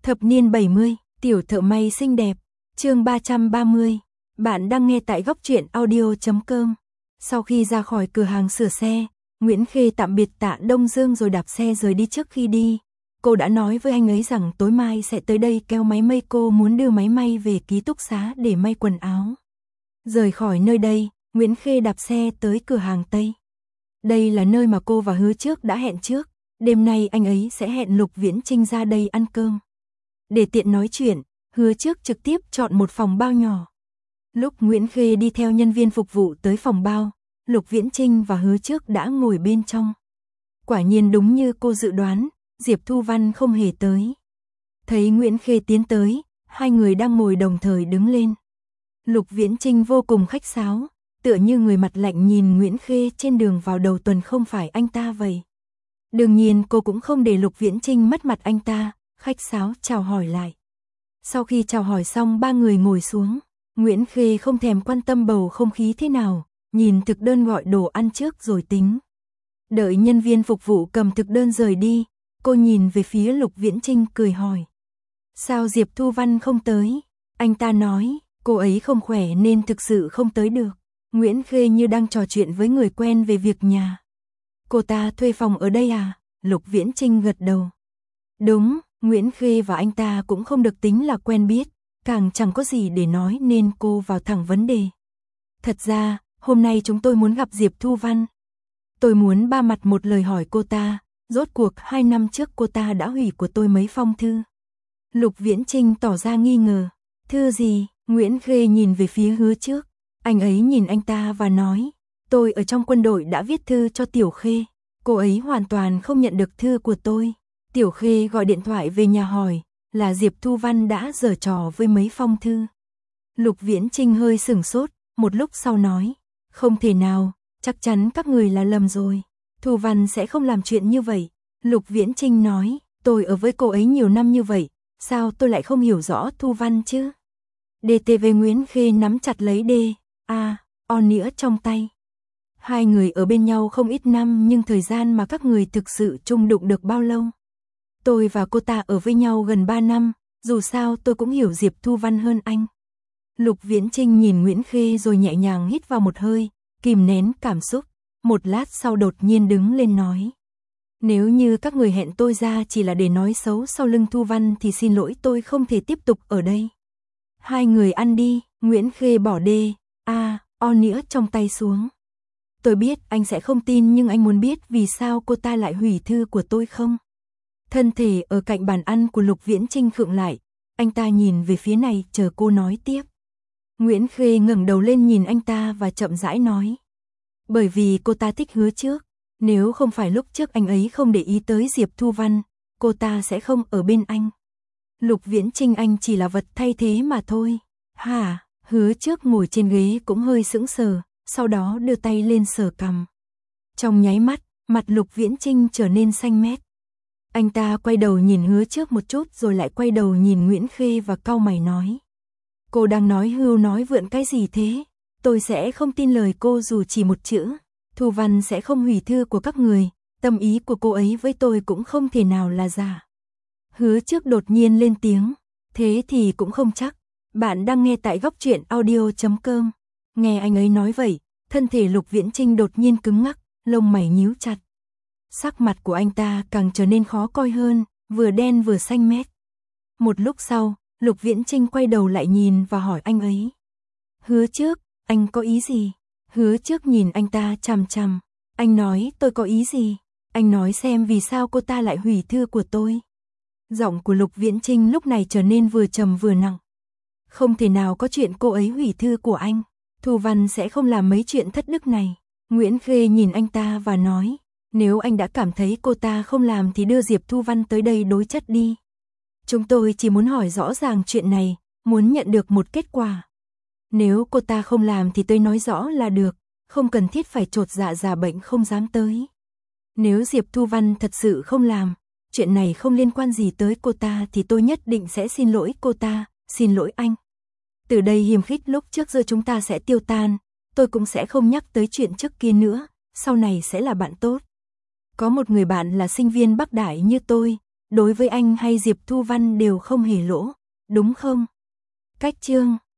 Thập niên 70, tiểu thợ may xinh đẹp, chương 330. Bạn đang nghe tại góc truyện audio.com. Sau khi ra khỏi cửa hàng sửa xe, Nguyễn Khê tạm biệt Tạ Đông Dương rồi đạp xe rời đi. Trước khi đi, cô đã nói với anh ấy rằng tối mai sẽ tới đây kéo máy may. Cô muốn đưa máy may về ký túc xá để may quần áo. Rời khỏi nơi đây, Nguyễn Khê đạp xe tới cửa hàng Tây. Đây là nơi mà cô và Hứa Trước đã hẹn trước, đêm nay anh ấy sẽ hẹn Lục Viễn Chinh ra đây ăn cơm. Để tiện nói chuyện, Hứa Trước trực tiếp chọn một phòng bao nhỏ. Lúc Nguyễn Khê đi theo nhân viên phục vụ tới phòng bao, Lục Viễn Chinh và Hứa Trước đã ngồi bên trong. Quả nhiên đúng như cô dự đoán, Diệp Thu Văn không hề tới. Thấy Nguyễn Khê tiến tới, hai người đang ngồi đồng thời đứng lên. Lục Viễn Chinh vô cùng khách sáo, tựa như người mặt lạnh nhìn Nguyễn Khê trên đường vào đầu tuần không phải anh ta vậy. Đương nhiên cô cũng không để Lục Viễn Chinh mất mặt anh ta, khách sáo chào hỏi lại. Sau khi chào hỏi xong ba người ngồi xuống, Nguyễn Khê không thèm quan tâm bầu không khí thế nào, nhìn thực đơn gọi đồ ăn trước rồi tính. Đợi nhân viên phục vụ cầm thực đơn rời đi, cô nhìn về phía Lục Viễn Chinh cười hỏi. Sao Diệp Thu Văn không tới? Anh ta nói, cô ấy không khỏe nên thực sự không tới được. Nguyễn Khê như đang trò chuyện với người quen về việc nhà. Cô ta thuê phòng ở đây à? Lục Viễn Chinh gật đầu. Đúng, Nguyễn Khê và anh ta cũng không được tính là quen biết, càng chẳng có gì để nói nên cô vào thẳng vấn đề. Thật ra, hôm nay chúng tôi muốn gặp Diệp Thu Văn. Tôi muốn ba mặt một lời hỏi cô ta, rốt cuộc 2 năm trước cô ta đã hủy của tôi mấy phong thư. Lục Viễn Chinh tỏ ra nghi ngờ. Thư gì? Nguyễn Khê nhìn về phía Hứa Trước. Anh ấy nhìn anh ta và nói, tôi ở trong quân đội đã viết thư cho Tiểu Khê. Cô ấy hoàn toàn không nhận được thư của tôi. Tiểu Khê gọi điện thoại về nhà hỏi, là Diệp Thu Văn đã giở trò với mấy phong thư. Lục Viễn Chinh hơi sửng sốt, một lúc sau nói, không thể nào, chắc chắn các người là lầm rồi. Thu Văn sẽ không làm chuyện như vậy. Lục Viễn Chinh nói, tôi ở với cô ấy nhiều năm như vậy, sao tôi lại không hiểu rõ Thu Văn chứ? DTV Nguyễn Khê nắm chặt lấy O nĩa trong tay. Hai người ở bên nhau không ít năm nhưng thời gian mà các người thực sự chung đụng được bao lâu? Tôi và cô ta ở với nhau gần 3 năm, dù sao tôi cũng hiểu Diệp Thu Văn hơn anh. Lục Viễn Chinh nhìn Nguyễn Khê rồi nhẹ nhàng hít vào một hơi, kìm nén cảm xúc, một lát sau đột nhiên đứng lên nói. Nếu như các người hẹn tôi ra chỉ là để nói xấu sau lưng Thu Văn thì xin lỗi, tôi không thể tiếp tục ở đây. Hai người ăn đi. Nguyễn Khê bỏ O nĩa trong tay xuống. Tôi biết anh sẽ không tin nhưng anh muốn biết vì sao cô ta lại hủy thư của tôi không? Thân thể ở cạnh bàn ăn của Lục Viễn Chinh khựng lại, anh ta nhìn về phía này chờ cô nói tiếp. Nguyễn Khê ngẩng đầu lên nhìn anh ta và chậm rãi nói. Bởi vì cô ta thích Hứa Trước, nếu không phải lúc trước anh ấy không để ý tới Diệp Thu Văn, cô ta sẽ không ở bên anh. Lục Viễn Chinh, anh chỉ là vật thay thế mà thôi. Hả? Hứa Trước ngồi trên ghế cũng hơi sững sờ, sau đó đưa tay lên sờ cằm. Trong nháy mắt, mặt Lục Viễn Chinh trở nên xanh mét. Anh ta quay đầu nhìn Hứa Trước một chút rồi lại quay đầu nhìn Nguyễn Khê và cau mày nói. Cô đang nói hưu nói vượn cái gì thế? Tôi sẽ không tin lời cô dù chỉ một chữ. Thu Văn sẽ không hủy thư của các người, tâm ý của cô ấy với tôi cũng không thể nào là giả. Hứa Trước đột nhiên lên tiếng. Thế thì cũng không chắc. Bạn đang nghe tại góc truyện audio.com. Nghe anh ấy nói vậy, thân thể Lục Viễn Chinh đột nhiên cứng ngắc, lông mày nhíu chặt. Sắc mặt của anh ta càng trở nên khó coi hơn, vừa đen vừa xanh mét. Một lúc sau, Lục Viễn Chinh quay đầu lại nhìn và hỏi anh ấy. Hứa Trước, anh có ý gì? Hứa Trước nhìn anh ta chằm chằm. Anh nói tôi có ý gì? Anh nói xem vì sao cô ta lại hủy thư của tôi. Giọng của Lục Viễn Chinh lúc này trở nên vừa trầm vừa nặng. Không thể nào có chuyện cô ấy hủy thư của anh. Thu Văn sẽ không làm mấy chuyện thất đức này. Nguyễn Khê nhìn anh ta và nói. Nếu anh đã cảm thấy cô ta không làm thì đưa Diệp Thu Văn tới đây đối chất đi. Chúng tôi chỉ muốn hỏi rõ ràng chuyện này, muốn nhận được một kết quả. Nếu cô ta không làm thì tôi nói rõ là được, không cần thiết phải chột dạ giả bệnh không dám tới. Nếu Diệp Thu Văn thật sự không làm, chuyện này không liên quan gì tới cô ta thì tôi nhất định sẽ xin lỗi cô ta, xin lỗi anh. Từ đây hiềm khích lúc trước giữa chúng ta sẽ tiêu tan, tôi cũng sẽ không nhắc tới chuyện trước kia nữa, sau này sẽ là bạn tốt. Có một người bạn là sinh viên Bắc Đại như tôi, đối với anh hay Diệp Thu Văn đều không hề lỗ, đúng không? Cách chương